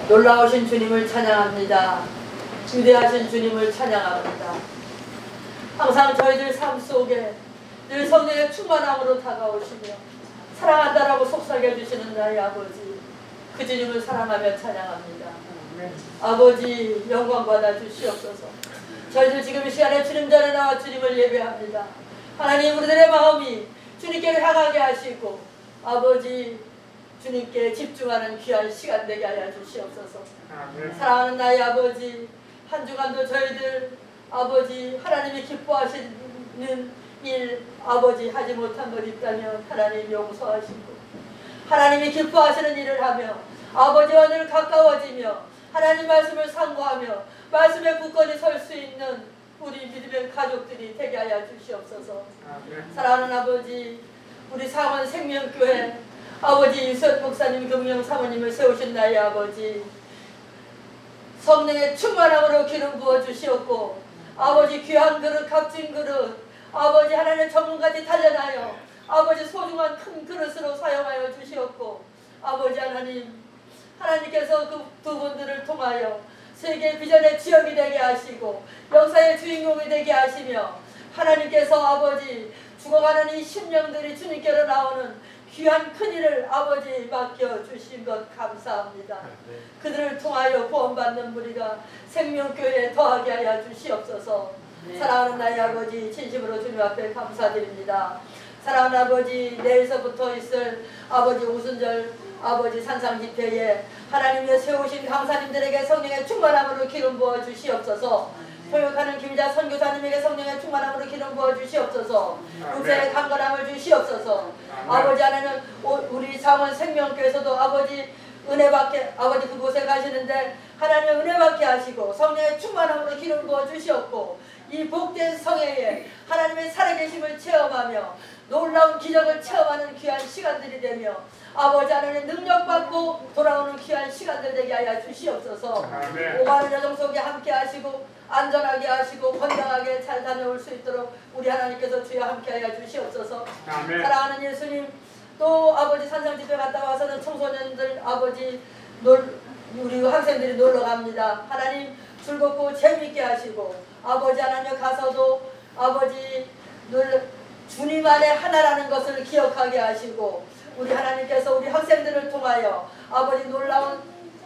놀라우신 주님을 찬양합니다. 위대하신 주님을 찬양합니다. 항상 저희들 삶 속에 늘 성령의 충만함으로 다가오시며 사랑한다라고 속삭여 주시는 나의 아버지, 그 주님을 사랑하며 찬양합니다. 아버지 영광 받아 주시옵소서. 저희들 지금 이 시간에 주님 전에 나와 주님을 예배합니다. 하나님, 우리들의 마음이 주님께 향하게 하시고 아버지 주님께 집중하는 귀한 시간 되게 하여 주시옵소서. 사랑하는 나의 아버지, 한 주간도 저희들 아버지 하나님이 기뻐하시는 일 아버지 하지 못한 것 있다면 하나님 용서하시고, 하나님이 기뻐하시는 일을 하며 아버지와 늘 가까워지며 하나님 말씀을 상고하며 말씀에 굳건히 설 수 있는 우리 믿음의 가족들이 되게 하여 주시옵소서. 사랑하는 아버지, 우리 상원 생명교회 아버지 유선 목사님, 금영 사모님을 세우신 나의 아버지, 성령의 충만함으로 기름 부어 주시옵고 아버지 귀한 그릇, 값진 그릇, 아버지 하나님의 전문까지 단련하여 아버지 소중한 큰 그릇으로 사용하여 주시옵고, 아버지 하나님, 하나님께서 그 두 분들을 통하여 세계 비전의 지역이 되게 하시고 역사의 주인공이 되게 하시며, 하나님께서 아버지 죽어가는 이 심령들이 주님께로 나오는 귀한 큰일을 아버지 맡겨주신 것 감사합니다. 그들을 통하여 구원받는 무리가 생명교회에 더하게 하여 주시옵소서. 사랑하는 나의 아버지, 진심으로 주님 앞에 감사드립니다. 사랑하는 아버지, 내일서부터 있을 아버지 오순절 아버지 산상집회에 하나님의 세우신 강사님들에게 성령의 충만함으로 기름 부어 주시옵소서. 교육하는 김자 선교사님에게 성령의 충만함으로 기름 부어 주시옵소서. 육체의 강건함을 주시옵소서. 아버지 하나님, 우리 상원 생명교에서도 아버지 은혜 받게, 아버지 그곳에 가시는데 하나님 은혜 받게 하시고 성령의 충만함으로 기름 부어 주시옵고, 이 복된 성회에 하나님의 살아계심을 체험하며 놀라운 기적을 체험하는 귀한 시간들이 되며 아버지 하나님 능력받고 돌아오는 귀한 시간들 되게 하여 주시옵소서. 오가는 여정 속에 함께 하시고 안전하게 하시고 건강하게 잘 다녀올 수 있도록 우리 하나님께서 주여 함께 하여 주시옵소서. 사랑하는 예수님, 또 아버지 산상집회 갔다 와서는 청소년들 아버지 우리 학생들이 놀러 갑니다. 하나님 즐겁고 재미있게 하시고 아버지 하나님 가서도 아버지 늘 주님 안에 하나라는 것을 기억하게 하시고 우리 하나님께서 우리 학생들을 통하여 아버지 놀라운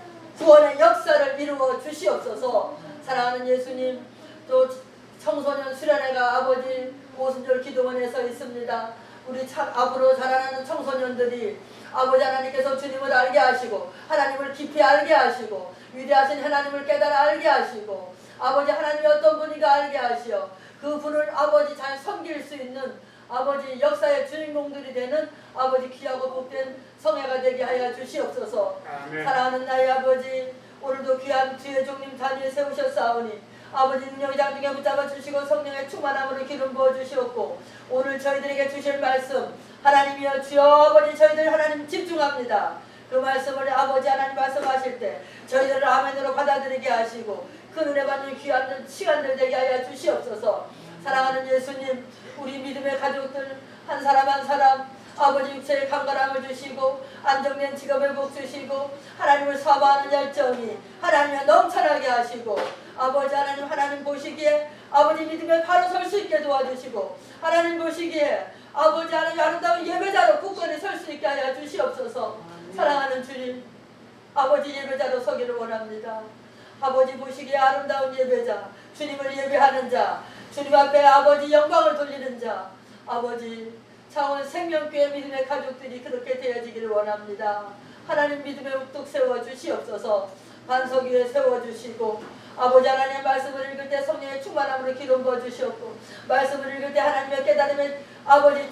구원의 역사를 이루어 주시옵소서. 사랑하는 예수님, 또 청소년 수련회가 아버지 오순절 기도원에서 있습니다. 우리 앞으로 자라나는 청소년들이 아버지 하나님께서 주님을 알게 하시고 하나님을 깊이 알게 하시고 위대하신 하나님을 깨달아 알게 하시고 아버지 하나님이 어떤 분인가 알게 하시어 그 분을 아버지 잘 섬길 수 있는 아버지 역사의 주인공들이 되는 아버지 귀하고 복된 성회가 되게 하여 주시옵소서. 사랑하는 나의 아버지, 오늘도 귀한 주의 종님 단위에 세우셨사오니 아버지 능력의 장중에 붙잡아 주시고 성령의 충만함으로 기름 부어 주시옵고, 오늘 저희들에게 주실 말씀 하나님이여 주여 아버지 저희들 하나님 집중합니다. 그 말씀을 아버지 하나님 말씀하실 때 저희들을 아멘으로 받아들이게 하시고 그 은혜 받는 귀한 시간들 되게 하여 주시옵소서. 사랑하는 예수님, 우리 믿음의 가족들 한 사람 한 사람 아버지 육체의 강건함을 주시고 안정된 직업의 복 주시고 하나님을 사모하는 열정이 하나님을 넘쳐나게 하시고 아버지 하나님, 하나님 보시기에 아버지 믿음에 바로 설 수 있게 도와주시고 하나님 보시기에 아버지 하나님 아름다운 예배자로 굳건히 설 수 있게 하여 주시옵소서. 사랑하는 주님, 아버지 예배자로 서기를 원합니다. 아버지 보시기에 아름다운 예배자, 주님을 예배하는 자, 주님 앞에 아버지 영광을 돌리는 자, 아버지 창원 생명교회 믿음의 가족들이 그렇게 되어지기를 원합니다. 하나님 믿음에 우뚝 세워주시옵소서. 반석 위에 세워주시고 아버지 하나님의 말씀을 읽을 때 성령의 충만함으로 기름 부어주시옵고 말씀을 읽을 때 하나님의 깨달음의 아버지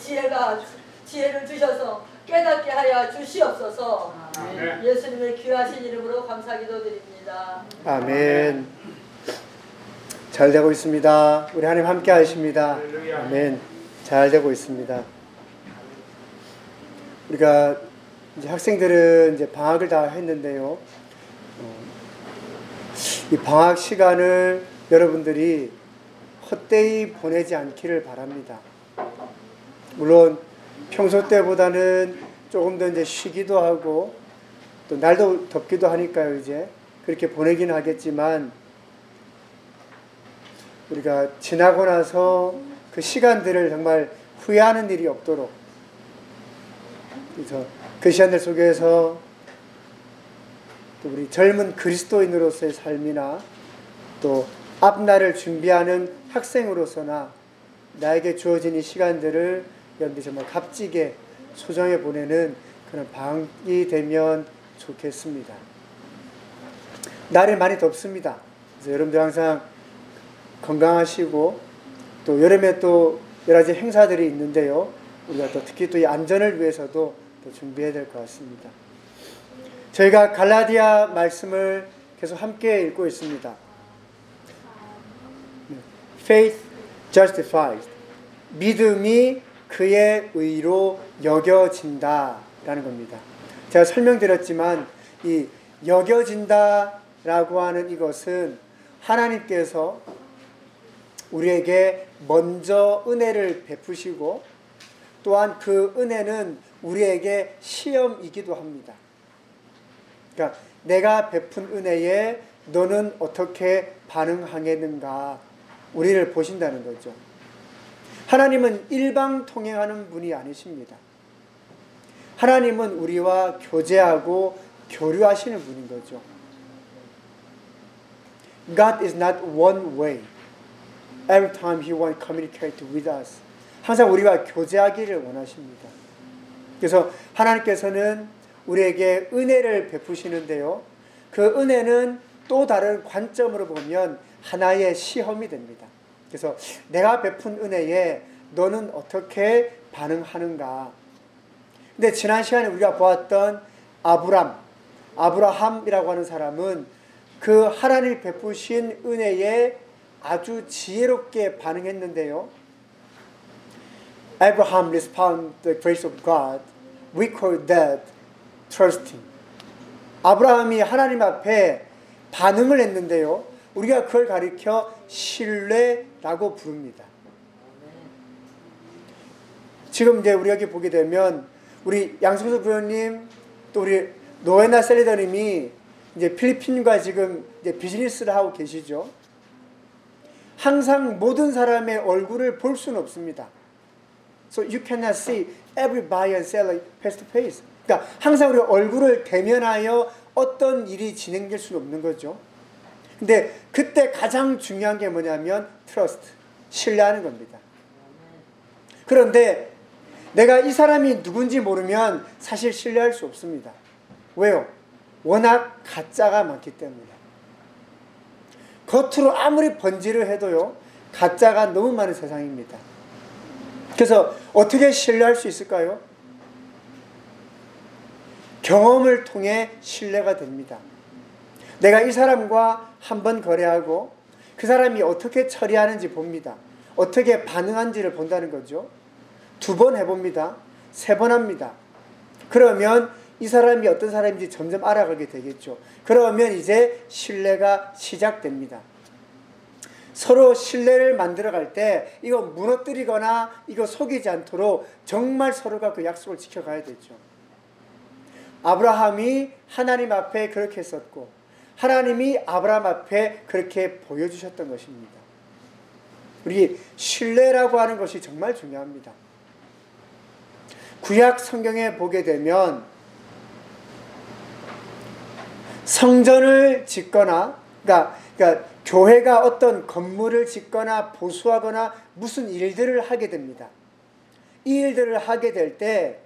지혜를 주셔서 깨닫게 하여 주시옵소서. 예수님의 귀하신 이름으로 감사기도 드립니다. 아멘. 잘 되고 있습니다. 우리 하나님 함께 하십니다. 아멘. 잘 되고 있습니다. 우리가 이제 학생들은 이제 방학을 다 했는데요. 이 방학 시간을 여러분들이 헛되이 보내지 않기를 바랍니다. 물론 평소 때보다는 조금 더 이제 쉬기도 하고 또 날도 덥기도 하니까요. 이제 그렇게 보내기는 하겠지만 우리가 지나고 나서 그 시간들을 정말 후회하는 일이 없도록, 그래서 그 시간들 속에서 또 우리 젊은 그리스도인으로서의 삶이나 또 앞날을 준비하는 학생으로서나 나에게 주어진 이 시간들을 여러분들이 정말 값지게 소정해 보내는 그런 방이 되면 좋겠습니다. 날이 많이 덥습니다. 그래서 여러분들 항상 건강하시고, 또 여름에 또 여러 가지 행사들이 있는데요. 우리가 또 특히 또 이 안전을 위해서도 또 준비해야 될 것 같습니다. 저희가 갈라디아 말씀을 계속 함께 읽고 있습니다. Faith justifies. 믿음이 그의 의로 여겨진다 라는 겁니다. 제가 설명드렸지만 이 여겨진다 라고 하는 이것은 하나님께서 우리에게 먼저 은혜를 베푸시고, 또한 그 은혜는 우리에게 시험이기도 합니다. 그러니까 내가 베푼 은혜에 너는 어떻게 반응하겠는가, 우리를 보신다는 거죠. 하나님은 일방통행하는 분이 아니십니다. 하나님은 우리와 교제하고 교류하시는 분인 거죠. God is not one way. Every time He wants to communicate with us. 항상 우리와 교제하기를 원하십니다. 그래서 하나님께서는 우리에게 은혜를 베푸시는데요. 그 은혜는 또 다른 관점으로 보면 하나의 시험이 됩니다. 그래서 내가 베푼 은혜에 너는 어떻게 반응하는가. 근데 지난 시간에 우리가 보았던 아브라함이라고 하는 사람은 그 하나님이 베푸신 은혜에 아주 지혜롭게 반응했는데요. Abraham responded to the grace of God. We call that trusting. 아브라함이 하나님 앞에 반응을 했는데요. 우리가 그걸 가리켜 신뢰라고 부릅니다. 지금 이제 우리 여기 보게 되면 우리 양승수 부장님, 또 우리 노에나 셀리더님이 이제 필리핀과 지금 이제 비즈니스를 하고 계시죠. 항상 모든 사람의 얼굴을 볼 수는 없습니다. So you cannot see every buyer and seller face to face. 그러니까 항상 우리 얼굴을 대면하여 어떤 일이 진행될 수는 없는 거죠. 근데 그때 가장 중요한 게 뭐냐면 trust, 신뢰하는 겁니다. 그런데 내가 이 사람이 누군지 모르면 사실 신뢰할 수 없습니다. 왜요? 워낙 가짜가 많기 때문에. 겉으로 아무리 번지를 해도요, 가짜가 너무 많은 세상입니다. 그래서 어떻게 신뢰할 수 있을까요? 경험을 통해 신뢰가 됩니다. 내가 이 사람과 한번 거래하고 그 사람이 어떻게 처리하는지 봅니다. 어떻게 반응한지를 본다는 거죠. 2번 해봅니다. 3번 합니다. 그러면 이 사람이 어떤 사람인지 점점 알아가게 되겠죠. 그러면 이제 신뢰가 시작됩니다. 서로 신뢰를 만들어갈 때 이거 무너뜨리거나 이거 속이지 않도록 정말 서로가 그 약속을 지켜가야 되죠. 아브라함이 하나님 앞에 그렇게 했었고 하나님이 아브라함 앞에 그렇게 보여주셨던 것입니다. 우리 신뢰라고 하는 것이 정말 중요합니다. 구약 성경에 보게 되면 성전을 짓거나 그러니까 교회가 어떤 건물을 짓거나 보수하거나 무슨 일들을 하게 됩니다. 이 일들을 하게 될 때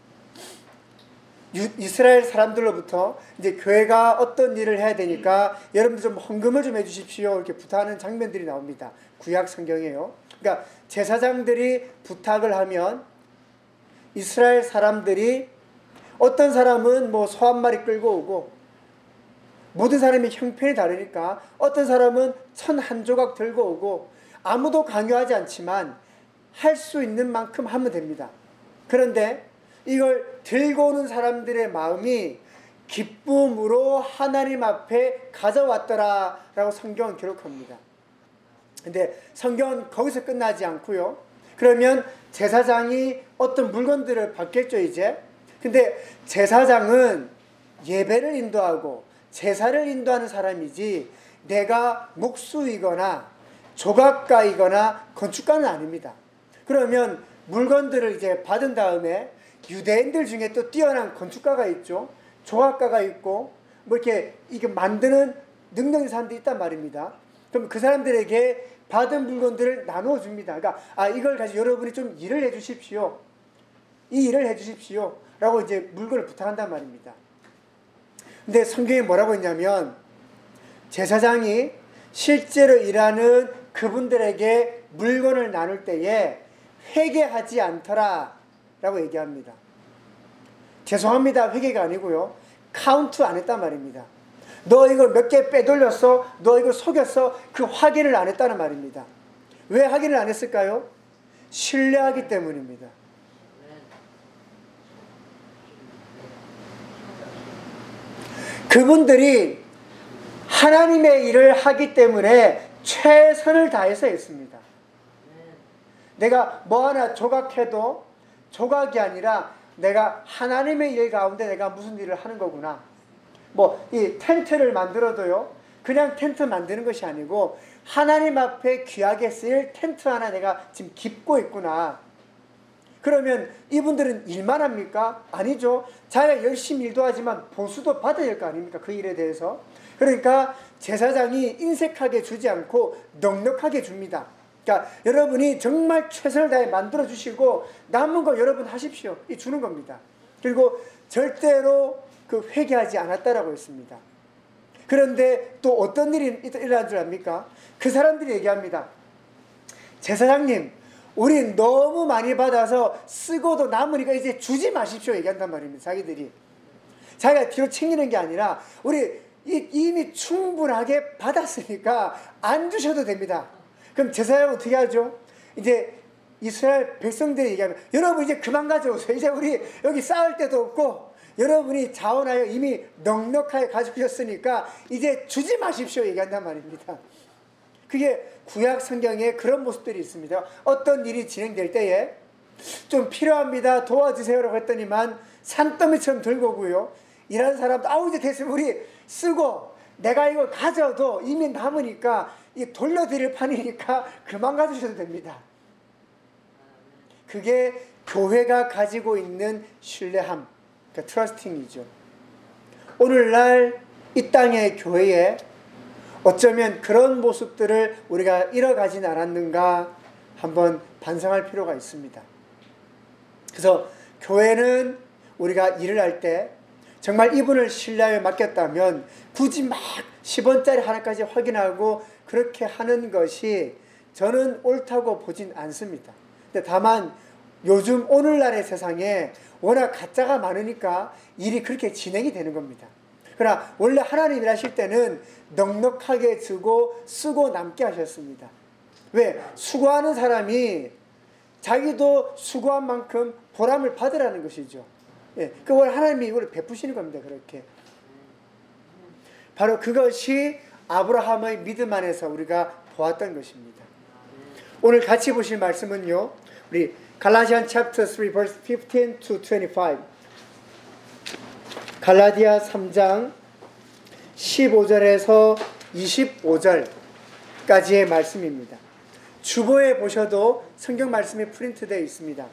이스라엘 사람들로부터 이제 교회가 어떤 일을 해야 되니까 여러분들 좀 헌금을 좀 해주십시오 이렇게 부탁하는 장면들이 나옵니다. 구약 성경이에요. 그러니까 제사장들이 부탁을 하면 이스라엘 사람들이 어떤 사람은 뭐 소 한 마리 끌고 오고 모든 사람이 형편이 다르니까 어떤 사람은 천 한 조각 들고 오고 아무도 강요하지 않지만 할 수 있는 만큼 하면 됩니다. 그런데 이걸 들고 오는 사람들의 마음이 기쁨으로 하나님 앞에 가져왔더라 라고 성경은 기록합니다. 근데 성경은 거기서 끝나지 않고요. 그러면 제사장이 어떤 물건들을 받겠죠 이제. 근데 제사장은 예배를 인도하고 제사를 인도하는 사람이지 내가 목수이거나 조각가이거나 건축가는 아닙니다. 그러면 물건들을 이제 받은 다음에 유대인들 중에 또 뛰어난 건축가가 있죠. 조각가가 있고 뭐 이렇게 이게 만드는 능력인 사람들이 있단 말입니다. 그럼 그 사람들에게 받은 물건들을 나누어 줍니다. 그러니까 이걸 가지고 여러분이 좀 일을 해 주십시오. 이 일을 해 주십시오. 라고 이제 물건을 부탁한단 말입니다. 근데 성경에 뭐라고 했냐면 제사장이 실제로 일하는 그분들에게 물건을 나눌 때에 회개하지 않더라 라고 얘기합니다. 죄송합니다. 회개가 아니고요. 카운트 안 했단 말입니다. 너 이거 몇 개 빼돌렸어? 너 이거 속였어? 그 확인을 안 했다는 말입니다. 왜 확인을 안 했을까요? 신뢰하기 때문입니다. 그분들이 하나님의 일을 하기 때문에 최선을 다해서 했습니다. 내가 뭐 하나 조각해도 조각이 아니라 내가 하나님의 일 가운데 내가 무슨 일을 하는 거구나. 뭐 이 텐트를 만들어도요, 그냥 텐트 만드는 것이 아니고 하나님 앞에 귀하게 쓰일 텐트 하나 내가 지금 깁고 있구나. 그러면 이분들은 일만 합니까? 아니죠. 자기가 열심히 일도 하지만 보수도 받아야 될 거 아닙니까? 그 일에 대해서. 그러니까 제사장이 인색하게 주지 않고 넉넉하게 줍니다. 그러니까 여러분이 정말 최선을 다해 만들어 주시고 남은 거 여러분 하십시오. 이 주는 겁니다. 그리고 절대로 그 회개하지 않았다라고 했습니다. 그런데 또 어떤 일이 일어난 줄 압니까? 그 사람들이 얘기합니다. 제사장님, 우리 너무 많이 받아서 쓰고도 남으니까 이제 주지 마십시오 얘기한단 말입니다. 자기들이. 자기가 뒤로 챙기는 게 아니라 우리 이미 충분하게 받았으니까 안 주셔도 됩니다. 그럼 제사장은 어떻게 하죠? 이제 이스라엘 백성들이 얘기하면 여러분 이제 그만 가져오세요. 이제 우리 여기 쌓을 데도 없고 여러분이 자원하여 이미 넉넉하게 가지셨으니까 이제 주지 마십시오 얘기한단 말입니다. 그게 구약 성경에 그런 모습들이 있습니다. 어떤 일이 진행될 때에 좀 필요합니다. 도와주세요라고 했더니만 산더미처럼 들고 오고요. 일하는 사람도 이제 됐으면 우리 쓰고 내가 이거 가져도 이미 남으니까 이 돌려드릴 판이니까 그만 가주셔도 됩니다. 그게 교회가 가지고 있는 신뢰함, 그러니까 트러스팅이죠. 오늘날 이 땅의 교회에 어쩌면 그런 모습들을 우리가 잃어가진 않았는가 한번 반성할 필요가 있습니다. 그래서 교회는 우리가 일을 할 때 정말 이분을 신뢰하여 맡겼다면 굳이 막 10원짜리 하나까지 확인하고 그렇게 하는 것이 저는 옳다고 보진 않습니다. 근데 다만 요즘 오늘날의 세상에 워낙 가짜가 많으니까 일이 그렇게 진행이 되는 겁니다. 그러나 원래 하나님 일하실 때는 넉넉하게 주고 쓰고 남게 하셨습니다. 왜? 수고하는 사람이 자기도 수고한 만큼 보람을 받으라는 것이죠. 예, 그걸 하나님이 이걸 베푸시는 겁니다. 그렇게. 바로 그것이 아브라함의 믿음 안에서 우리가 보았던 것입니다. 오늘 같이 보실 말씀은요, 우리 갈라디안 chapter 3 verse 15 to 25. 갈라디아 3장 15절에서 25절까지의 말씀입니다. 주보에 보셔도 성경 말씀이 프린트되어 있습니다.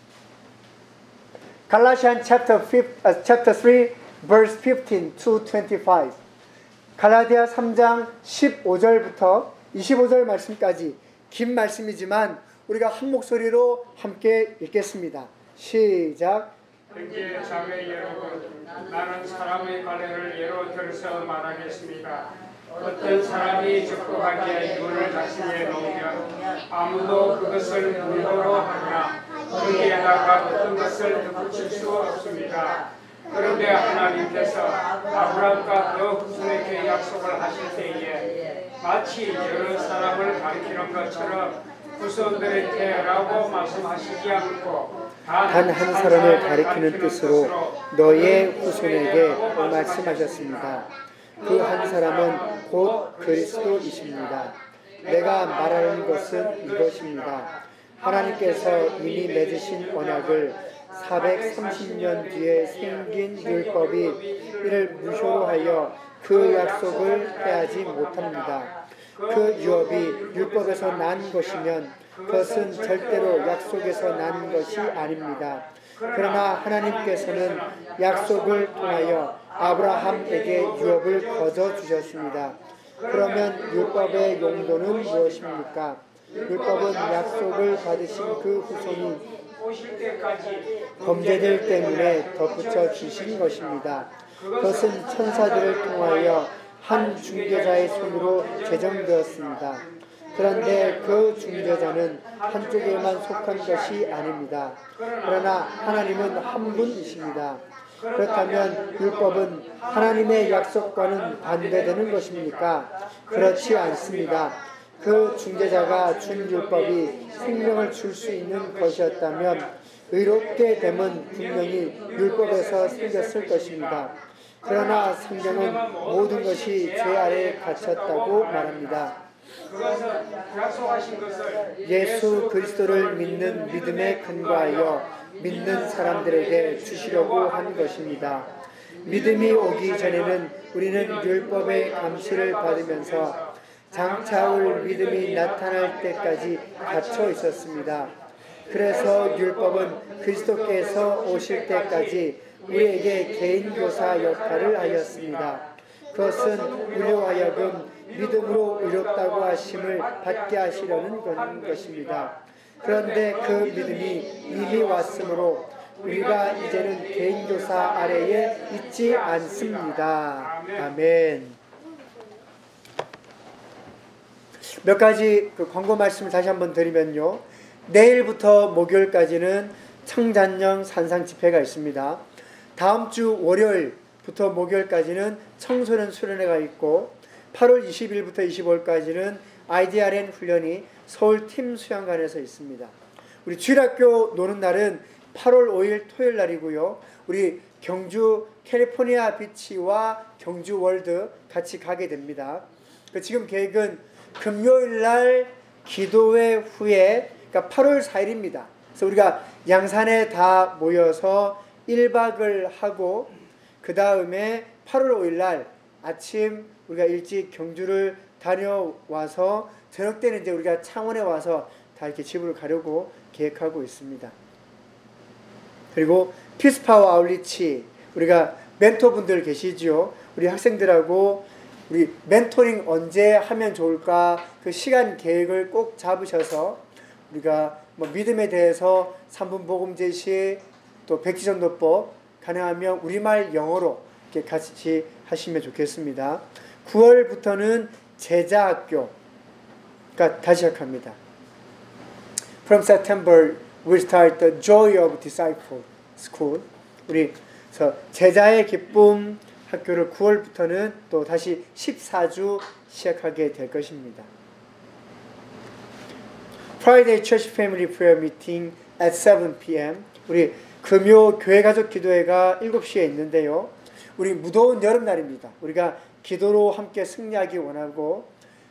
갈라디안 chapter 3 verse 15 to 25. 갈라디아 3장 15절부터 25절 말씀까지 긴 말씀이지만 우리가 한 목소리로 함께 읽겠습니다. 시작. 형제 자매 여러분, 나는 사람의 관례를 예로 들어서 말하겠습니다. 어떤 사람이 적법하게 이불을 자신에 놓으면 아무도 그것을 물도로 하냐, 거기에다가 어떤 것을 덧붙일 수 없습니다. 그런데 하나님께서 아브라함과 그 후손에게 약속을 하실 때에 마치 여러 사람을 가리키는 것처럼 후손들에게라고 말씀하시지 않고 단 한 사람을 가리키는 뜻으로 너의 후손에게 말씀하셨습니다. 그 한 사람은 곧 그리스도이십니다. 내가 말하는 것은 이것입니다. 하나님께서 이미 맺으신 언약을 430년 뒤에 생긴 율법이 이를 무효로 하여 그 약속을 해하지 못합니다. 그 유업이 율법에서 난 것이면 그것은 절대로 약속에서 난 것이 아닙니다. 그러나 하나님께서는 약속을 통하여 아브라함에게 유업을 거저 주셨습니다. 그러면 율법의 용도는 무엇입니까? 율법은 약속을 받으신 그 후손이 범죄들 때문에 덧붙여 주신 것입니다. 그것은 천사들을 통하여 한 중개자의 손으로 제정되었습니다. 그런데 그 중개자는 한쪽에만 속한 것이 아닙니다. 그러나 하나님은 한 분이십니다. 그렇다면 율법은 하나님의 약속과는 반대되는 것입니까? 그렇지 않습니다. 그 중개자가 준 율법이 생명을 줄 수 있는 것이었다면 의롭게 됨은 분명히 율법에서 생겼을 것입니다. 그러나 성경은 모든 것이 죄 아래에 갇혔다고 말합니다. 예수 그리스도를 믿는 믿음에 근거하여 믿는 사람들에게 주시려고 한 것입니다. 믿음이 오기 전에는 우리는 율법의 감시를 받으면서 장차 올 믿음이 나타날 때까지 갇혀 있었습니다. 그래서 율법은 그리스도께서 오실 때까지 우리에게 개인교사 역할을 하였습니다. 그것은 우리로 하여금 믿음으로 의롭다고 하심을 받게 하시려는 것입니다. 그런데 그 믿음이 이미 왔으므로 우리가 이제는 개인교사 아래에 있지 않습니다. 아멘. 몇 가지 광고 말씀을 다시 한번 드리면요. 내일부터 목요일까지는 청잔령 산상 집회가 있습니다. 다음 주 월요일부터 목요일까지는 청소년 수련회가 있고 8월 20일부터 25일까지는 IDRN 훈련이 서울 팀 수양관에서 있습니다. 우리 주일학교 노는 날은 8월 5일 토요일 날이고요. 우리 경주 캘리포니아 비치와 경주 월드 같이 가게 됩니다. 지금 계획은 금요일 날 기도회 후에, 그러니까 8월 4일입니다. 그래서 우리가 양산에 다 모여서 1박을 하고 그 다음에 8월 5일 날 아침 우리가 일찍 경주를 다녀와서 저녁 때는 이제 우리가 창원에 와서 다 이렇게 집으로 가려고 계획하고 있습니다. 그리고 피스파워 아울리치, 우리가 멘토분들 계시죠? 우리 학생들하고 우리 멘토링 언제 하면 좋을까? 그 시간 계획을 꼭 잡으셔서 우리가 믿음에 대해서 3분 복음 제시, 또 백지전도법, 가능하면 우리말 영어로 이렇게 같이 하시면 좋겠습니다. 9월부터는 제자학교가 다시 시작합니다. From September, we'll start the Joy of Disciple School. 우리 제자의 기쁨 학교를 9월부터는 또 다시 14주 시작하게 될 것입니다. Friday Church Family Prayer Meeting at 7 p.m. 우리 금요 교회 가족 기도회가 7시에 있는데요. 우리 무더운 여름날입니다. 우리가 기도로 함께 승리하기 원하고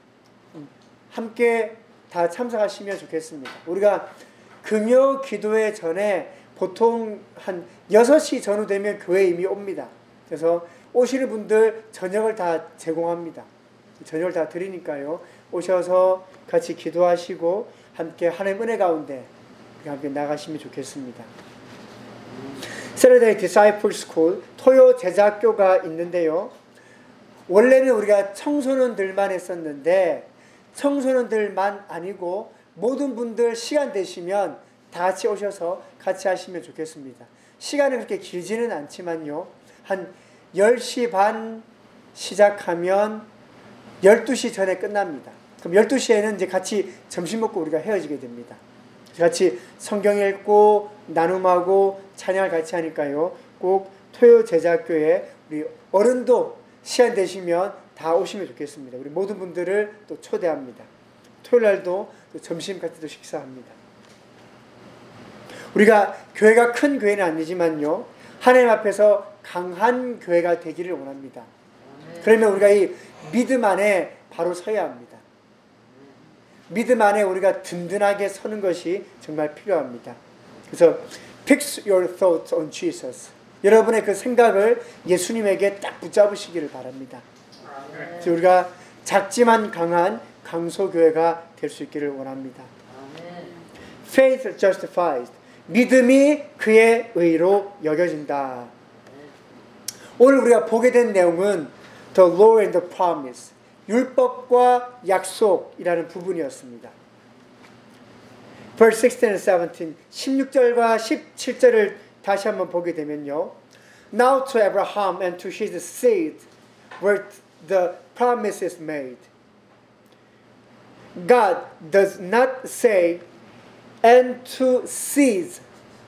함께 다 참석하시면 좋겠습니다. 우리가 금요 기도회 전에 보통 한 6시 전후 되면 교회에 이미 옵니다. 그래서 오시는 분들 저녁을 다 제공합니다. 저녁을 다 드리니까요. 오셔서 같이 기도하시고 함께 하나님 은혜 가운데 함께 나가시면 좋겠습니다. Saturday Disciple School, 토요 제자학교가 있는데요. 원래는 우리가 청소년들만 했었는데 청소년들만 아니고 모든 분들 시간 되시면 다 같이 오셔서 같이 하시면 좋겠습니다. 시간은 그렇게 길지는 않지만요. 한 10시 반 시작하면 12시 전에 끝납니다. 그럼 12시에는 이제 같이 점심 먹고 우리가 헤어지게 됩니다. 같이 성경 읽고 나눔하고 찬양을 같이 하니까요. 꼭 토요 제자학교에 우리 어른도 시간 되시면 다 오시면 좋겠습니다. 우리 모든 분들을 또 초대합니다. 토요일 날도 또 점심 같이 또 식사합니다. 우리가 교회가 큰 교회는 아니지만요. 하나님 앞에서 강한 교회가 되기를 원합니다. 그러면 우리가 이 믿음 안에 바로 서야 합니다. 믿음 안에 우리가 든든하게 서는 것이 정말 필요합니다. 그래서 Fix your thoughts on Jesus. 여러분의 그 생각을 예수님에게 딱 붙잡으시기를 바랍니다. 그래서 우리가 작지만 강한 강소교회가 될 수 있기를 원합니다. Faith justifies. 믿음이 그의 의로 여겨진다. 오늘 우리가 보게 된 내용은 The Law and the Promise. 율법과 약속이라는 부분이었습니다. Verse 16 and 17, 16절과 17절을 다시 한번 보게 되면요. Now to Abraham and to his seed were the promises made. God does not say and to seeds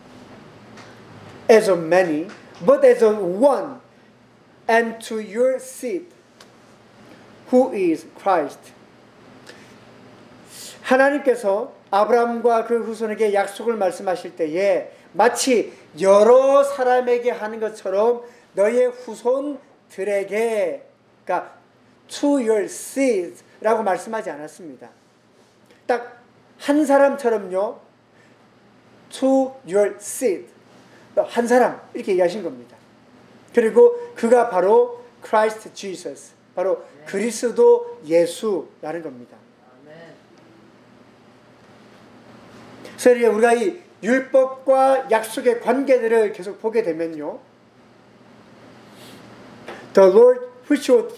as of many, but as of one, and to your seed, who is Christ. 하나님께서 아브라함과 그 후손에게 약속을 말씀하실 때에 마치 여러 사람에게 하는 것처럼 너의 후손들에게, 그러니까 to your seeds라고 말씀하지 않았습니다. 딱 한 사람처럼요, to your seed, 한 사람 이렇게 얘기하신 겁니다. 그리고 그가 바로 Christ Jesus, 바로 그리스도 예수라는 겁니다. 그래서 우리가 이 율법과 약속의 관계들을 계속 보게 되면요, The Lord which was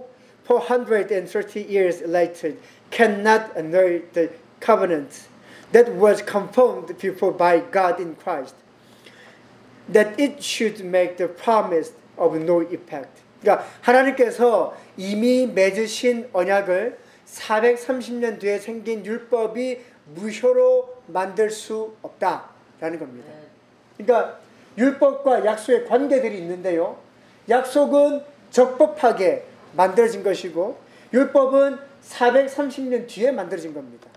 430 years later cannot annul the covenant that was confirmed before by God in Christ, that it should make the promise of no effect. 그러니까 하나님께서 이미 맺으신 언약을 430년 뒤에 생긴 율법이 무효로 만들 수 없다라는 겁니다. 그러니까 율법과 약속의 관계들이 있는데요, 약속은 적법하게 만들어진 것이고 율법은 430년 뒤에 만들어진 겁니다.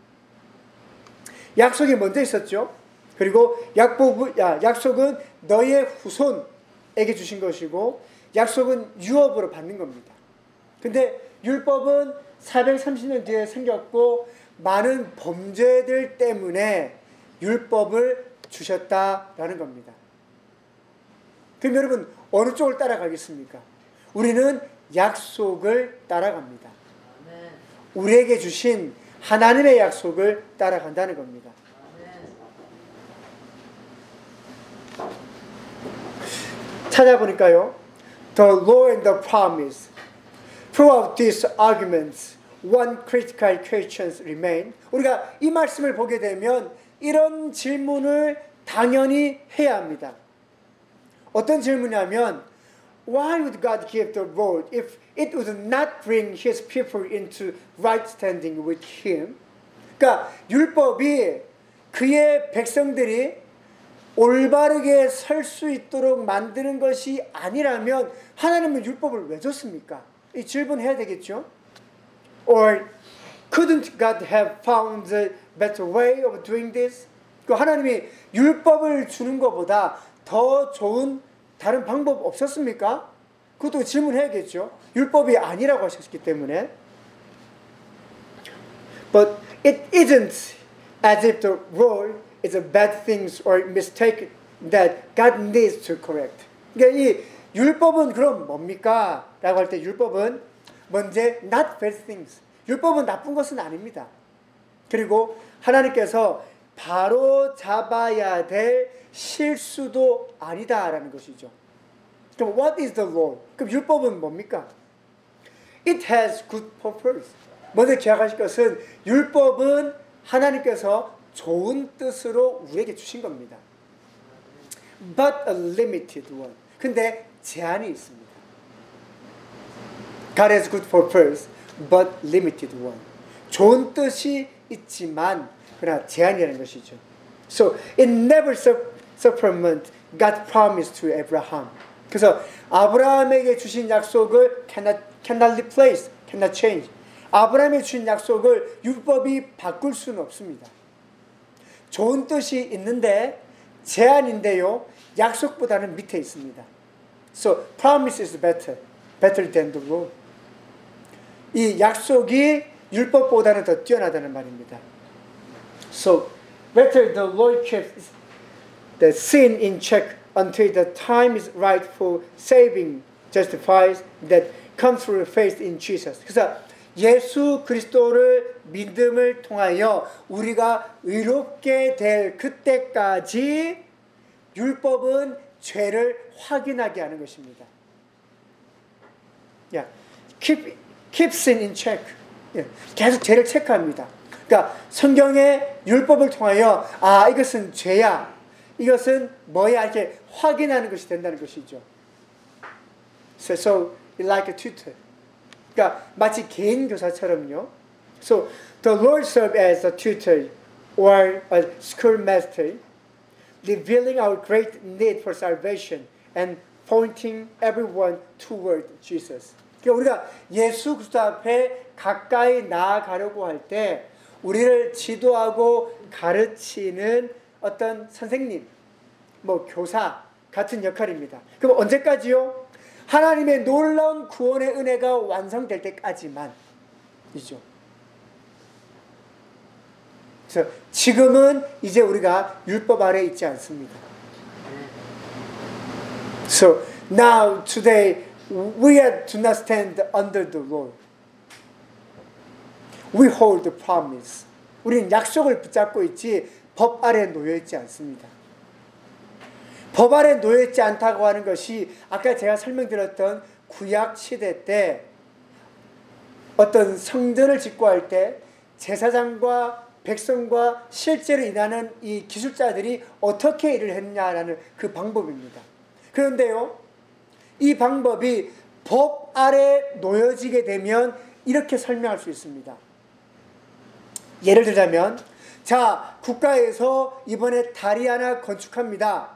약속이 먼저 있었죠. 그리고 약속은 너의 후손에게 주신 것이고 약속은 유업으로 받는 겁니다. 근데 율법은 430년 뒤에 생겼고 많은 범죄들 때문에 율법을 주셨다라는 겁니다. 그럼 여러분 어느 쪽을 따라가겠습니까? 우리는 약속을 따라갑니다. 우리에게 주신 하나님의 약속을 따라간다는 겁니다. 찾아보니까요, The Law and the Promise. Throughout these arguments, one critical question remains. 우리가 이 말씀을 보게 되면 이런 질문을 당연히 해야 합니다. 어떤 질문이냐면, Why would God give the law if it would not bring His people into right standing with Him? 그러니까 율법이 그의 백성들이 올바르게 설 수 있도록 만드는 것이 아니라면 하나님은 율법을 왜 줬습니까? 이 질문해야 되겠죠. Or couldn't God have found a better way of doing this? 그 하나님이 율법을 주는 것보다 더 좋은 다른 방법 없었습니까? 그것도 질문해야겠죠. 율법이 아니라고 하셨기 때문에. But it isn't as if the law is a bad thing or mistake that God needs to correct. 그러니까 이 율법은 그럼 뭡니까? 라고 할 때 율법은 먼저 not bad things. 율법은 나쁜 것은 아닙니다. 그리고 하나님께서 바로 잡아야 될 실수도 아니다라는 것이죠. 그럼 what is the law? 그럼 율법은 뭡니까? It has good purpose. 먼저 기억하실 것은 율법은 하나님께서 좋은 뜻으로 우리에게 주신 겁니다. But a limited one. 근데 제한이 있습니다. God has good purpose, but limited one. 좋은 뜻이 있지만 그러나 제한이라는 것이죠. So it never supplement God promised to Abraham. 그래서 아브라함에게 주신 약속을 cannot replace, cannot change. 아브라함에 주신 약속을 율법이 바꿀 수는 없습니다. 좋은 뜻이 있는데 제한인데요, 약속보다는 밑에 있습니다. So promise is better than the law. 이 약속이 율법보다는 더 뛰어나다는 말입니다. So better the law keeps the sin in check until the time is right for saving, justifies that comes through faith in Jesus. 그래서 예수 그리스도를 믿음을 통하여 우리가 의롭게 될 그때까지 율법은 죄를 확인하게 하는 것입니다. keep sin in check. 계속 죄를 체크합니다. 그러니까 성경의 율법을 통하여 이것은 죄야, 이것은 뭐야 이렇게 확인하는 것이 된다는 것이죠. So like a tutor. 그러니까 마치 개인 교사처럼요. So the Lord served as a tutor or a schoolmaster, revealing our great need for salvation and pointing everyone toward Jesus. 그러니까 우리가 예수 그리스도 앞에 가까이 나아가려고 할 때 우리를 지도하고 가르치는 어떤 선생님, 교사 같은 역할입니다. 그럼 언제까지요? 하나님의 놀라운 구원의 은혜가 완성될 때까지만이죠. 그래서 지금은 이제 우리가 율법 아래 있지 않습니다. So now today we do not stand under the law. We hold the promise. 우리는 약속을 붙잡고 있지 법 아래 놓여 있지 않습니다. 법 아래 놓여 있지 않다고 하는 것이 아까 제가 설명드렸던 구약 시대 때 어떤 성전을 짓고 할 때 제사장과 백성과 실제로 일하는 이 기술자들이 어떻게 일을 했냐라는 그 방법입니다. 그런데요, 이 방법이 법 아래 놓여지게 되면 이렇게 설명할 수 있습니다. 예를 들자면, 자, 국가에서 이번에 다리 하나 건축합니다.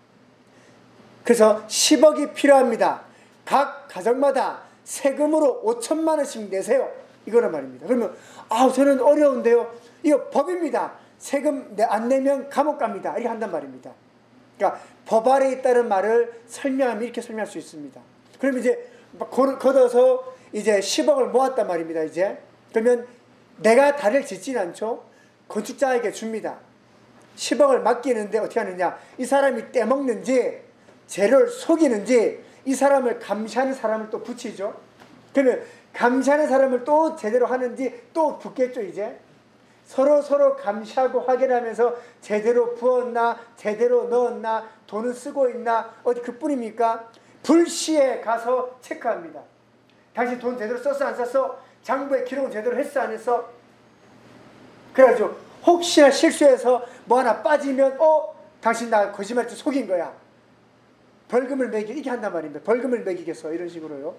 그래서 10억이 필요합니다. 각 가정마다 세금으로 5천만 원씩 내세요. 이거란 말입니다. 그러면 저는 어려운데요. 이거 법입니다. 세금 안 내면 감옥 갑니다. 이렇게 한단 말입니다. 그러니까 법 아래 있다는 말을 설명하면 이렇게 설명할 수 있습니다. 그러면 이제 걷어서 이제 10억을 모았단 말입니다. 이제 그러면 내가 다리를 짓지는 않죠. 건축자에게 줍니다. 10억을 맡기는데 어떻게 하느냐? 이 사람이 떼먹는지 재료를 속이는지 이 사람을 감시하는 사람을 또 붙이죠. 그러면 감시하는 사람을 또 제대로 하는지 또 붙겠죠. 이제 서로 감시하고 확인하면서 제대로 부었나, 제대로 넣었나, 돈은 쓰고 있나, 어디 그뿐입니까? 불시에 가서 체크합니다. 당신 돈 제대로 썼어 안 썼어? 장부에 기록은 제대로 했어 안 했어? 그래가지고 혹시나 실수해서 뭐 하나 빠지면 당신 나 거짓말로 속인 거야. 벌금을 이렇게 한단 말입니다. 벌금을 매기겠어. 이런 식으로요.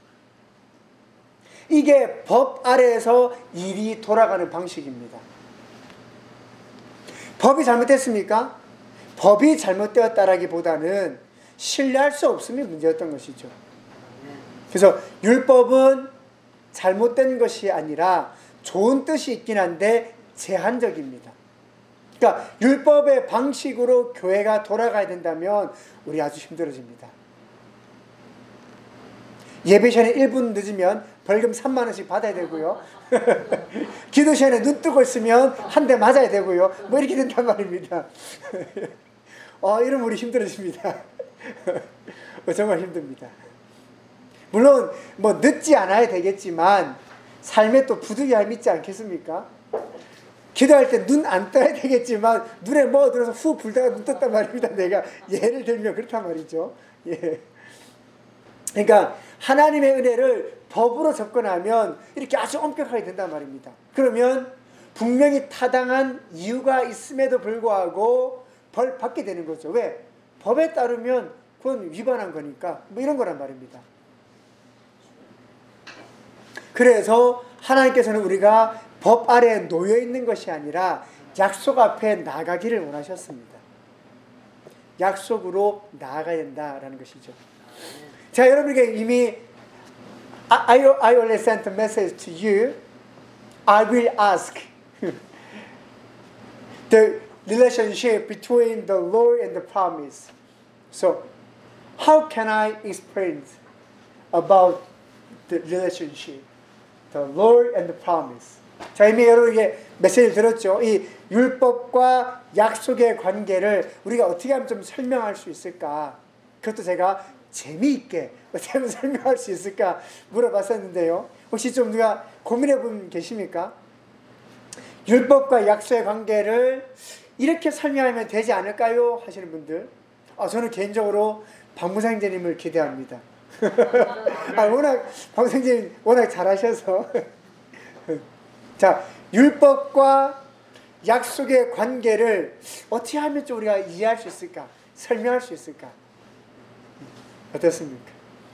이게 법 아래에서 일이 돌아가는 방식입니다. 법이 잘못됐습니까? 법이 잘못되었다라기보다는 신뢰할 수 없음이 문제였던 것이죠. 그래서 율법은 잘못된 것이 아니라 좋은 뜻이 있긴 한데 제한적입니다. 그러니까 율법의 방식으로 교회가 돌아가야 된다면 우리 아주 힘들어집니다. 예배 시간에 1분 늦으면 벌금 3만 원씩 받아야 되고요. 기도 시간에 눈 뜨고 있으면 한 대 맞아야 되고요. 이렇게 된단 말입니다. 이러면 우리 힘들어집니다. 정말 힘듭니다. 물론 늦지 않아야 되겠지만 삶에 또 부득이함이 있지 않겠습니까? 기도할 때 눈 안 떠야 되겠지만 눈에 뭐 들어서 후 불다가 눈 떴단 말입니다. 내가 예를 들면 그렇단 말이죠. 예. 그러니까 하나님의 은혜를 법으로 접근하면 이렇게 아주 엄격하게 된단 말입니다. 그러면 분명히 타당한 이유가 있음에도 불구하고 벌 받게 되는 거죠. 왜? 법에 따르면 그건 위반한 거니까 이런 거란 말입니다. 그래서 하나님께서는 우리가 법 아래에 놓여 있는 것이 아니라 약속 앞에 나가기를 원하셨습니다. 약속으로 나아가야 된다라는 것이죠. 자, 여러분에게 이미 I already sent a message to you. I will ask the relationship between the law and the promise. So, how can I explain about the relationship, the law and the promise? 자, 이미 여러분에게 메시지를 들었죠. 이 율법과 약속의 관계를 우리가 어떻게 하면 좀 설명할 수 있을까? 그것도 제가 재미있게 어떻게 하면 설명할 수 있을까 물어봤었는데요. 혹시 좀 누가 고민해 본 계십니까? 율법과 약속의 관계를 이렇게 설명하면 되지 않을까요? 하시는 분들. 저는 개인적으로 박무상제님을 기대합니다. 워낙 박무상제님 워낙 잘하셔서. 자, 율법과 약속의 관계를 어떻게 하면 좀 우리가 이해할 수 있을까? 설명할 수 있을까? 어떻습니까?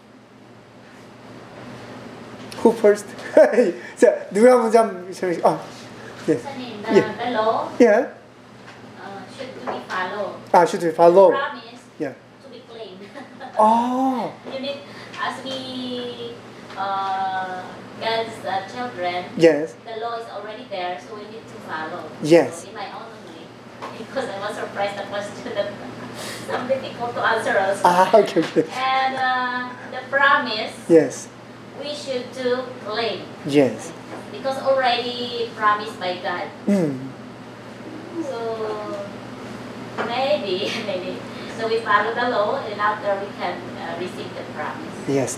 Who first? 자, 누가 먼저 한번 설명해? 네. The law Yeah. should to be followed. Should we follow? Promise Yeah. to be claimed. Oh. You need, as we God's children, Yes. the law is already there, so we need to follow. Yes. So in my own way, because I was surprised the question that some difficult to answer also. Okay. And the promise Yes. we should to claim Yes. because already promised by God. So maybe. So we follow the law, and after we can receive the promise. Yes.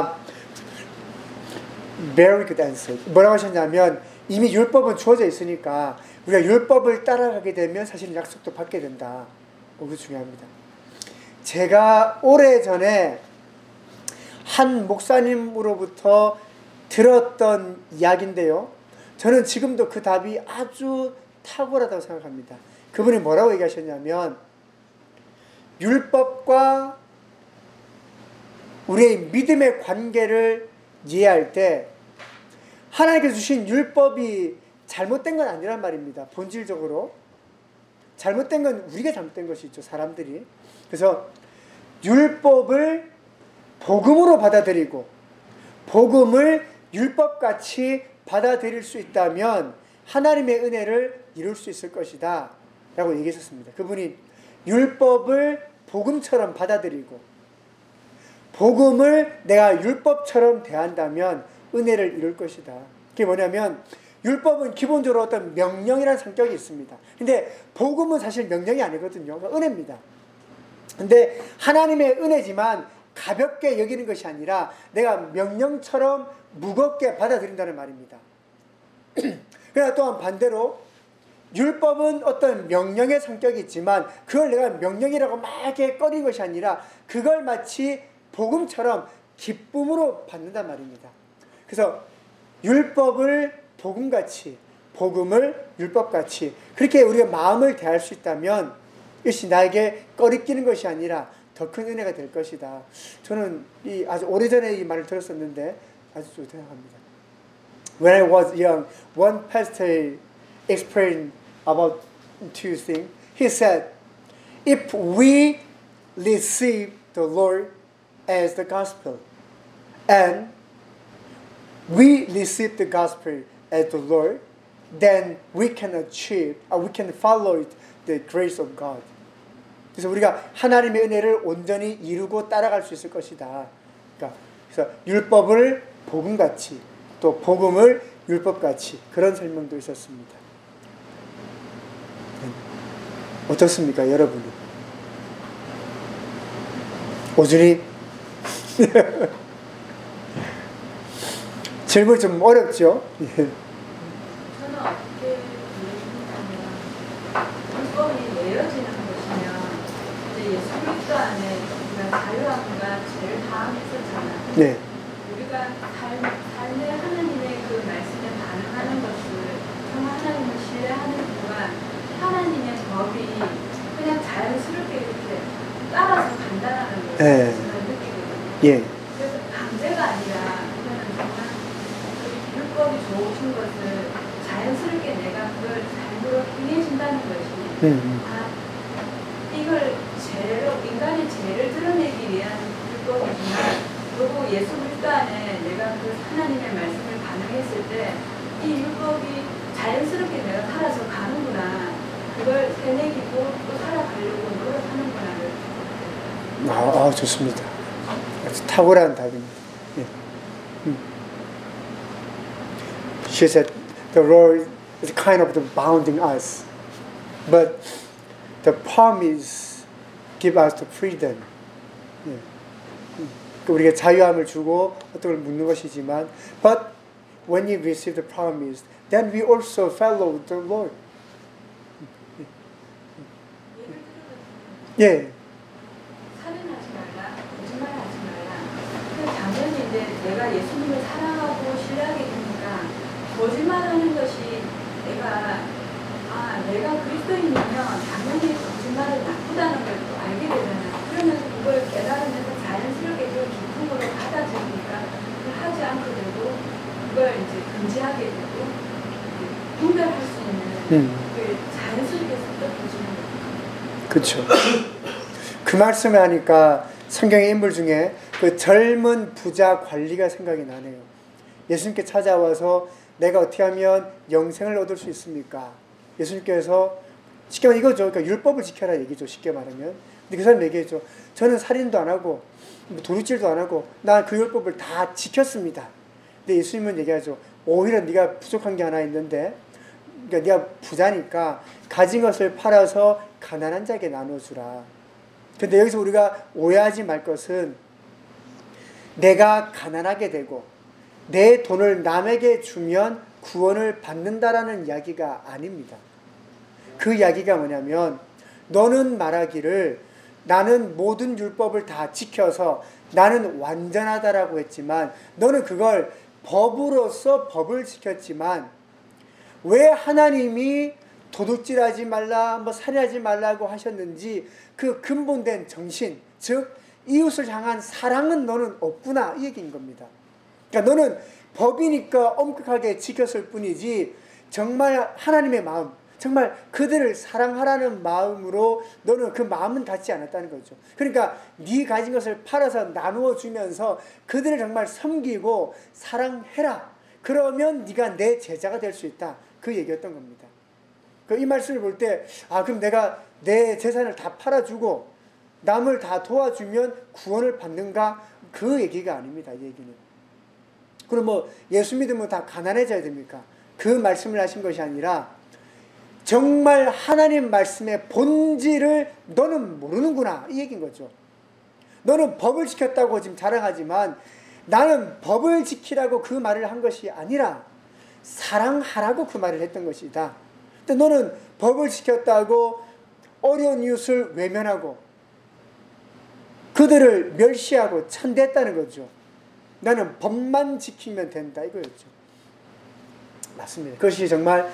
Very good answer. 뭐라고 하셨냐면 이미 율법은 주어져 있으니까 우리가 율법을 따라가게 되면 사실 약속도 받게 된다. 그게 중요합니다. 제가 오래전에 한 목사님으로부터 들었던 이야기인데요. 저는 지금도 그 답이 아주 탁월하다고 생각합니다. 그분이 뭐라고 얘기하셨냐면 율법과 우리의 믿음의 관계를 이해할 때 하나님께서 주신 율법이 잘못된 건 아니란 말입니다. 본질적으로 잘못된 건 우리가 잘못된 것이죠. 사람들이. 그래서 율법을 복음으로 받아들이고 복음을 율법같이 받아들일 수 있다면 하나님의 은혜를 이룰 수 있을 것이다 라고 얘기했었습니다. 그분이 율법을 복음처럼 받아들이고 복음을 내가 율법처럼 대한다면 은혜를 이룰 것이다. 그게 뭐냐면 율법은 기본적으로 어떤 명령이라는 성격이 있습니다. 근데 복음은 사실 명령이 아니거든요. 은혜입니다. 근데 하나님의 은혜지만 가볍게 여기는 것이 아니라 내가 명령처럼 무겁게 받아들인다는 말입니다. 그러나 또한 반대로 율법은 어떤 명령의 성격이 있지만 그걸 내가 명령이라고 막 이렇게 꺼리는 것이 아니라 그걸 마치 복음처럼 기쁨으로 받는단 말입니다. 그래서 율법을 복음같이, 복음을 율법같이 그렇게 우리가 마음을 대할 수 있다면 이것이 나에게 꺼리끼는 것이 아니라 더 큰 은혜가 될 것이다. 저는 아주 오래전에 이 말을 들었었는데 아주 좋다고 생각합니다. When I was young, one pastor explained about two things. He said, if we receive the Lord as the gospel and we receive the gospel as the Lord, then we can achieve, we can follow it, the grace of God. 그래서 우리가 하나님의 은혜를 온전히 이루고 따라갈 수 있을 것이다. 그래서 율법을 복음같이 또 복음을 율법같이 그런 설명도 있었습니다. 어떻습니까, 여러분은? 오준이 질문 좀 어렵죠? 저는 어떻게 이해했냐면 율법이 내려지는 것이면 이제 예수 그리스도 안에 우리가 자유함과 죄를 다함했었잖아요. 네. 우리가 삶의 하나님의 그 말씀에 반응하는 것을 정말 하나님을 신뢰하는 동안 하나님의 법이 그냥 자연스럽게 이렇게 따라서 간다는 것을 네. 저는 느끼거든요. 예. 그래서 강제가 아니라 그거는 정말 율법이 좋으신 것을 자연스럽게 내가 그걸 삶으로 행해진다는 것이 이걸 인간의 죄를 드러내기 위한 율법이지만 그리고 예수 그리스도 안에 내가 그 하나님의 말씀을 반응했을 때 이 율법이 자연스럽게 내가 살아서 가는구나 그걸 새내기고 또 살아가려고 노력하는구나를 좋습니다. 아주 탁월한 답입니다. 예. She said, the Lord is kind of bounding us. But the promise give us the freedom. 예. 우리가 자유함을 주고 어떤 걸 묻는 것이지만, but when you receive the promise, then we also follow the Lord. 예. 살인하지 말라, 거짓말하지 말라. 근데 당연히 이제 내가 예수님을 사랑하고 신뢰하게 되니까 거짓말하는 것이 내가 그리스도인이면 당연히 거짓말은 나쁘다는 걸 또 알게 되잖아요. 그러면서 그걸 깨달으면서 자연스럽게 그 기쁨으로 받아들이니까 그걸 하지 않게 되고 그걸 이제 금지하게 되고 분별할 수 있는 그 자연스럽게 습득해주는 거예요. 그렇죠. 그 말씀을 하니까 성경의 인물 중에 그 젊은 부자 관리가 생각이 나네요. 예수님께 찾아와서 내가 어떻게 하면 영생을 얻을 수 있습니까? 예수님께서 쉽게 말하면 이거죠. 그러니까 율법을 지켜라 얘기죠. 쉽게 말하면. 근데 그 사람 얘기했죠. 저는 살인도 안 하고 도둑질도 안 하고 난 그 율법을 다 지켰습니다. 근데 예수님은 얘기하죠. 오히려 네가 부족한 게 하나 있는데, 그러니까 네가 부자니까 가진 것을 팔아서 가난한 자에게 나눠주라. 근데 여기서 우리가 오해하지 말 것은 내가 가난하게 되고 내 돈을 남에게 주면 구원을 받는다라는 이야기가 아닙니다. 그 이야기가 뭐냐면 너는 말하기를 나는 모든 율법을 다 지켜서 나는 완전하다라고 했지만 너는 그걸 법으로서 법을 지켰지만 왜 하나님이 도둑질하지 말라, 살인하지 말라고 하셨는지 그 근본된 정신, 즉 이웃을 향한 사랑은 너는 없구나, 이 얘기인 겁니다. 그러니까 너는 법이니까 엄격하게 지켰을 뿐이지 정말 하나님의 마음, 정말 그들을 사랑하라는 마음으로 너는 그 마음은 갖지 않았다는 거죠. 그러니까 네 가진 것을 팔아서 나누어 주면서 그들을 정말 섬기고 사랑해라. 그러면 네가 내 제자가 될 수 있다. 그 얘기였던 겁니다. 이 말씀을 볼 때 그럼 내가 내 재산을 다 팔아주고 남을 다 도와주면 구원을 받는가? 그 얘기가 아닙니다. 이 얘기는. 그럼 예수 믿으면 다 가난해져야 됩니까? 그 말씀을 하신 것이 아니라 정말 하나님 말씀의 본질을 너는 모르는구나, 이 얘기인 거죠. 너는 법을 지켰다고 지금 자랑하지만 나는 법을 지키라고 그 말을 한 것이 아니라 사랑하라고 그 말을 했던 것이다. 근데 너는 법을 지켰다고 어려운 이웃을 외면하고 그들을 멸시하고 천대했다는 거죠. 나는 법만 지키면 된다, 이거였죠. 맞습니다. 그것이 정말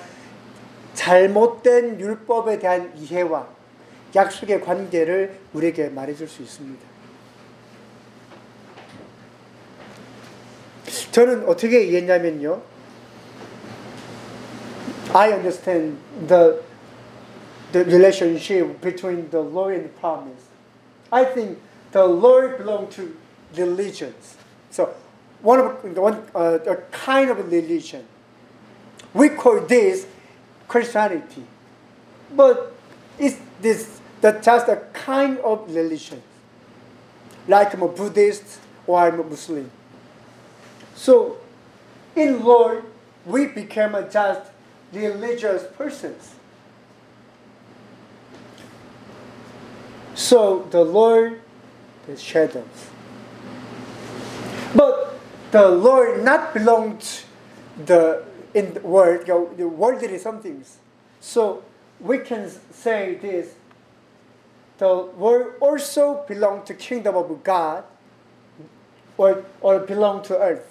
잘못된 율법에 대한 이해와 약속의 관계를 우리에게 말해줄 수 있습니다. 저는 어떻게 이해했냐면요, I understand the relationship between the law and the promise. I think the law belongs to religions. So a kind of religion. We call this Christianity, but it's just a kind of religion, like a Buddhist or a Muslim. So, in Lord, we became just religious persons. So the Lord, the shadows, but the Lord not belongs in the world. The world is some things. So we can say this: the world also belong to kingdom of God, or belong to earth.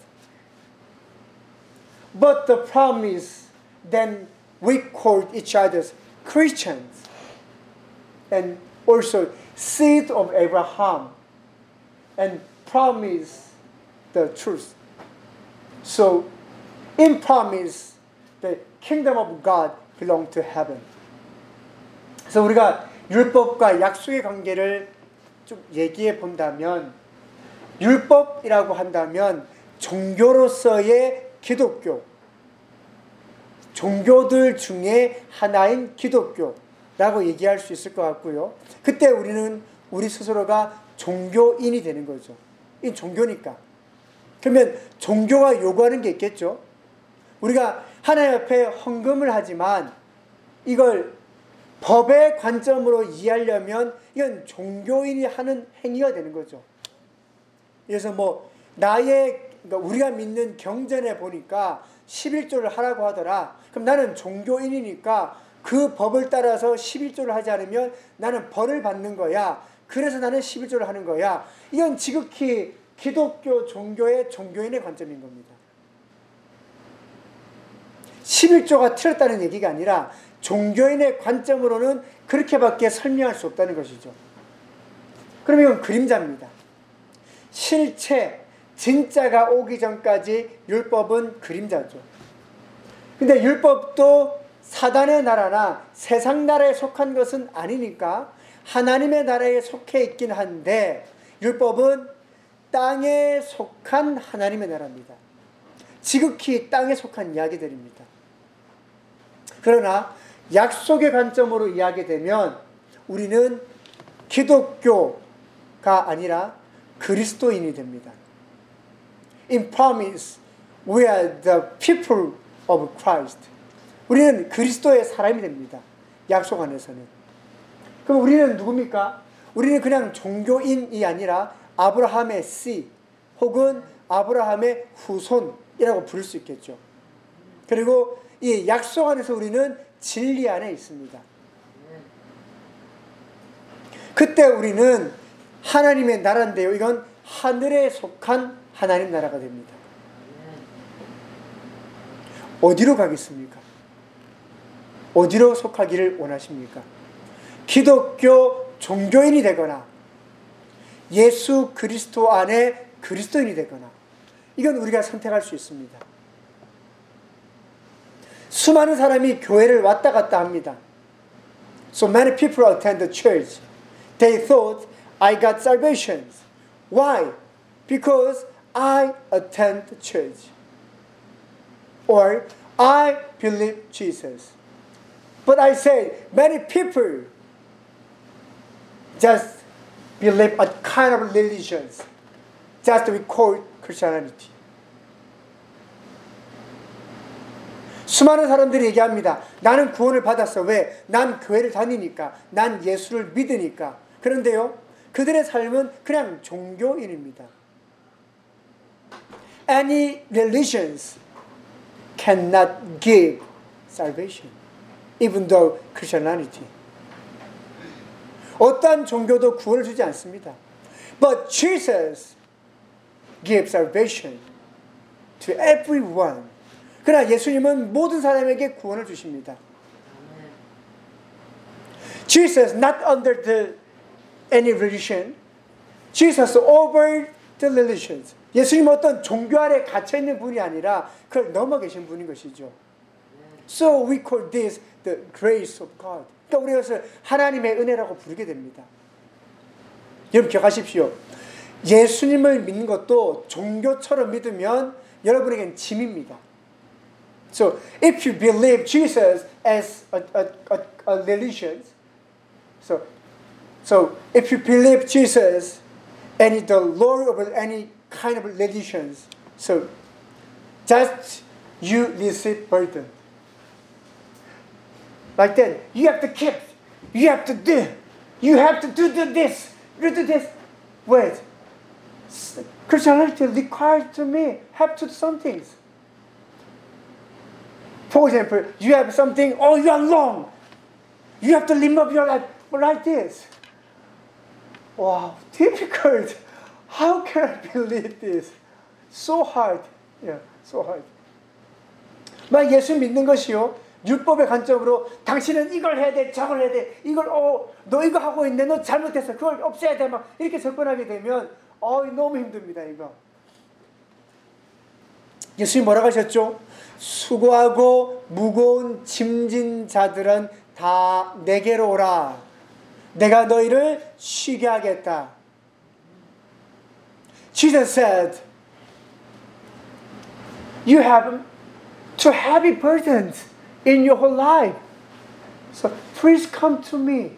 But the promise, then we call each other Christians, and also seed of Abraham, and promise the truth. So, in promise, the kingdom of God belong to heaven. 그래서 우리가 율법과 약속의 관계를 좀 얘기해 본다면, 율법이라고 한다면 종교로서의 기독교, 종교들 중에 하나인 기독교라고 얘기할 수 있을 것 같고요. 그때 우리는 우리 스스로가 종교인이 되는 거죠. 이 종교니까. 그러면 종교가 요구하는 게 있겠죠. 우리가 하나님 앞에 헌금을 하지만 이걸 법의 관점으로 이해하려면 이건 종교인이 하는 행위가 되는 거죠. 그래서 뭐 그러니까 우리가 믿는 경전에 보니까 11조를 하라고 하더라. 그럼 나는 종교인이니까 그 법을 따라서 11조를 하지 않으면 나는 벌을 받는 거야. 그래서 나는 11조를 하는 거야. 이건 지극히 기독교 종교의 종교인의 관점인 겁니다. 11조가 틀렸다는 얘기가 아니라 종교인의 관점으로는 그렇게밖에 설명할 수 없다는 것이죠. 그럼 이건 그림자입니다. 실체, 진짜가 오기 전까지 율법은 그림자죠. 근데 율법도 사단의 나라나 세상 나라에 속한 것은 아니니까 하나님의 나라에 속해 있긴 한데 율법은 땅에 속한 하나님의 나라입니다. 지극히 땅에 속한 이야기들입니다. 그러나 약속의 관점으로 이야기되면 우리는 기독교가 아니라 그리스도인이 됩니다. In promise, we are the people of Christ. 우리는 그리스도의 사람이 됩니다. 약속 안에서는. 그럼 우리는 누굽니까? 우리는 그냥 종교인이 아니라 아브라함의 씨 혹은 아브라함의 후손이라고 부를 수 있겠죠. 그리고 이 약속 안에서 우리는 진리 안에 있습니다. 그때 우리는 하나님의 나라인데요. 이건 하늘에 속한 하나님 나라가 됩니다. 어디로 가겠습니까? 어디로 속하기를 원하십니까? 기독교 종교인이 되거나 예수 그리스도 안에 그리스도인이 되거나 이건 우리가 선택할 수 있습니다. 수많은 사람이 교회를 왔다 갔다 합니다. So many people attend the church. They thought I got salvation. Why? Because I attend the church. Or I believe Jesus. But I say many people just believe a kind of religions. Just we call Christianity. 수많은 사람들이 얘기합니다. 나는 구원을 받았어. 왜? 난 교회를 다니니까. 난 예수를 믿으니까. 그런데요, 그들의 삶은 그냥 종교인입니다. Any religions cannot give salvation, even though Christianity. 어떠한 종교도 구원을 주지 않습니다. But Jesus gives salvation to everyone. 그러나 예수님은 모든 사람에게 구원을 주십니다. Jesus not under any religion. Jesus over the religions. 예수님은 어떤 종교 아래 갇혀 있는 분이 아니라 그걸 넘어 계신 분인 것이죠. So we call this the grace of God. 그러니까 우리가 그것을 하나님의 은혜라고 부르게 됩니다. 여러분 기억하십시오. 예수님을 믿는 것도 종교처럼 믿으면 여러분에겐 짐입니다. So if you believe Jesus as a religion, so if you believe Jesus and the Lord of any kind of religions, so just you receive burden. Like that, you have to keep, you have to do this, you do this. Wait, Christianity requires to me have to do some things. For example, you have something, oh, you are wrong. You have to live up your life like this. Wow, difficult. How can I believe this? So hard. Yeah, so hard. 막 예수 믿는 것이요. 율법의 관점으로 당신은 이걸 해야 돼, 저걸 해야 돼. 이걸 너 이거 하고 있는데 너 잘못했어. 그걸 없애야 돼. 막 이렇게 접근하게 되면 너무 힘듭니다, 이거. 예수님 뭐라고 하셨죠? 수고하고 무거운 짐진 자들은 다 내게로 오라. 내가 너희를 쉬게 하겠다. Jesus said, you have too heavy burdens in your whole life. So please come to me.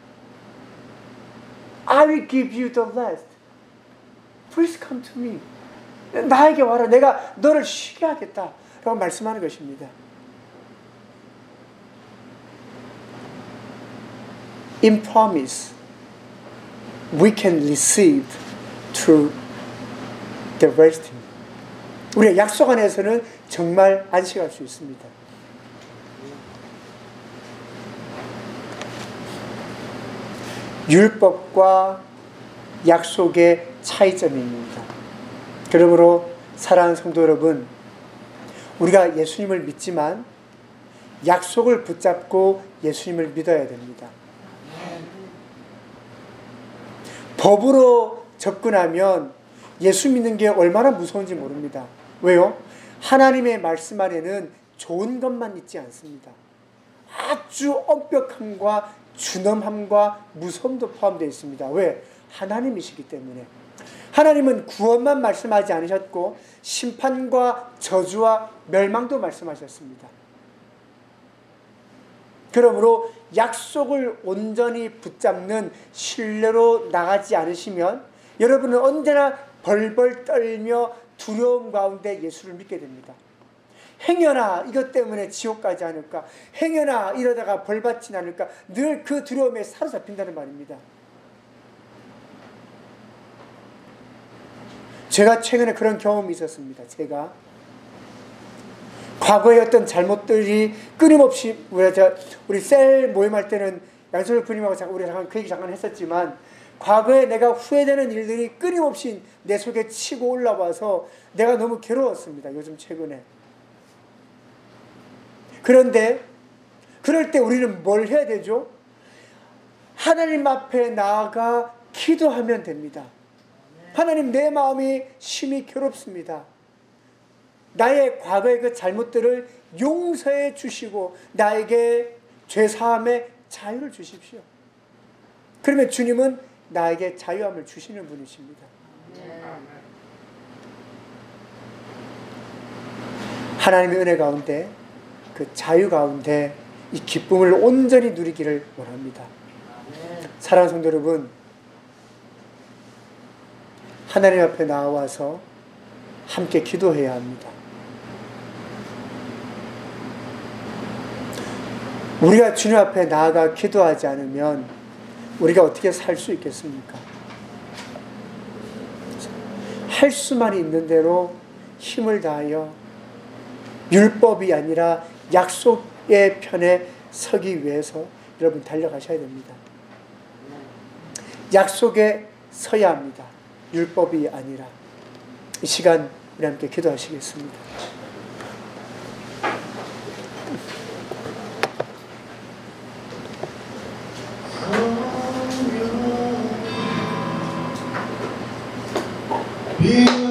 I will give you the rest. Please come to me. 나에게 와라. 내가 너를 쉬게 하겠다. 라고 말씀하는 것입니다. in promise we can receive through the resting. 우리가 약속 안에서는 정말 안식할 수 있습니다. 율법과 약속의 차이점입니다. 그러므로 사랑하는 성도 여러분, 우리가 예수님을 믿지만 약속을 붙잡고 예수님을 믿어야 됩니다. 법으로 접근하면 예수 믿는 게 얼마나 무서운지 모릅니다. 왜요? 하나님의 말씀 안에는 좋은 것만 있지 않습니다. 아주 엄격함과 준엄함과 무서움도 포함되어 있습니다. 왜? 하나님이시기 때문에. 하나님은 구원만 말씀하지 않으셨고 심판과 저주와 멸망도 말씀하셨습니다. 그러므로 약속을 온전히 붙잡는 신뢰로 나가지 않으시면 여러분은 언제나 벌벌 떨며 두려움 가운데 예수를 믿게 됩니다. 행여나 이것 때문에 지옥 가지 않을까, 행여나 이러다가 벌 받지 않을까, 늘 그 두려움에 사로잡힌다는 말입니다. 제가 최근에 그런 경험이 있었습니다. 제가 과거의 어떤 잘못들이 끊임없이 우리 셀 모임할 때는 양철 부님하고 우리 잠깐 그 얘기 잠깐 했었지만, 과거에 내가 후회되는 일들이 끊임없이 내 속에 치고 올라와서 내가 너무 괴로웠습니다. 요즘 최근에. 그런데 그럴 때 우리는 뭘 해야 되죠? 하나님 앞에 나아가 기도하면 됩니다. 하나님, 내 마음이 심히 괴롭습니다. 나의 과거의 그 잘못들을 용서해 주시고 나에게 죄사함의 자유를 주십시오. 그러면 주님은 나에게 자유함을 주시는 분이십니다. 하나님의 은혜 가운데, 그 자유 가운데 이 기쁨을 온전히 누리기를 원합니다. 사랑하는 성도 여러분, 하나님 앞에 나와서 함께 기도해야 합니다. 우리가 주님 앞에 나아가 기도하지 않으면 우리가 어떻게 살 수 있겠습니까? 할 수만 있는 대로 힘을 다하여 율법이 아니라 약속의 편에 서기 위해서 여러분 달려가셔야 됩니다. 약속에 서야 합니다. 율법이 아니라. 이 시간 우리 함께 기도하시겠습니다. 비